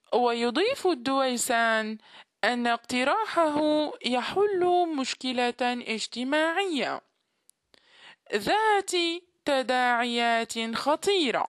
ويضيف الدويسان أن اقتراحه يحل مشكلة اجتماعية ذات تداعيات خطيرة.